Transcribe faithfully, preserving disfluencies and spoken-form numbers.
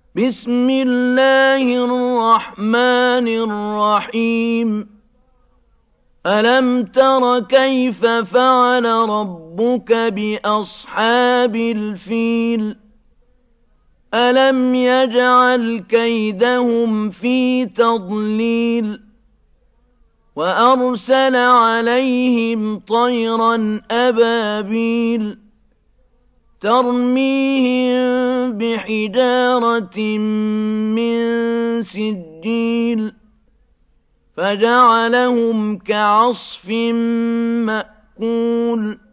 بسم الله الرحمن الرحيم ألم تر كيف فعل ربك بأصحاب الفيل ألم يجعل كيدهم في تضليل وأرسل عليهم طيرا أبابيل ترميهم بحجارة من سجيل فجعلهم كعصف مأكول